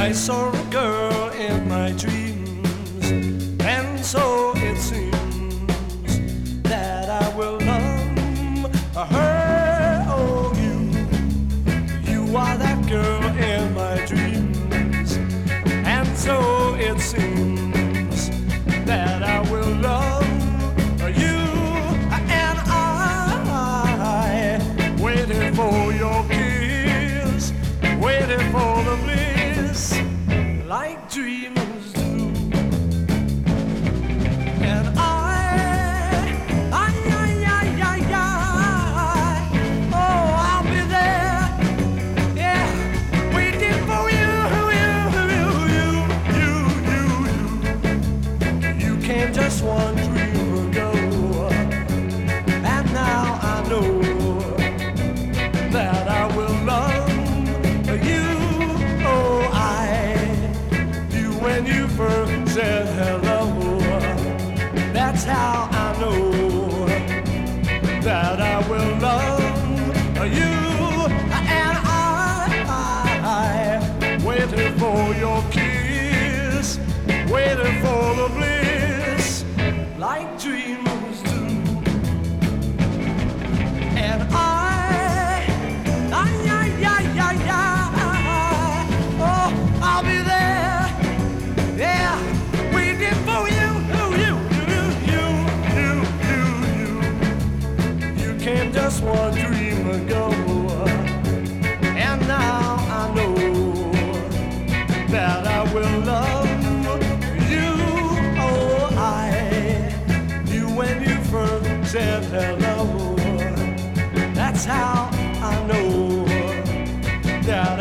I saw a girl in my dreams, and so it seems that I will love her. Oh, you are that girl in my dreams, and so it seems that I will love you. And I waited for your kiss, waited for the bliss, like dreamers do. And oh, I'll be there, yeah, waiting for you. You came just one dream ago, and now I know that I will love you. Oh, when you first said hello, that's how I know that I will love you. And I waited for your kiss, waited for the bliss, like dreamers do. And oh, I'll be there, yeah, waiting for you. You came just one dream ago, and now I know that I will love you. Oh, I knew when you first said hello. That's how I know that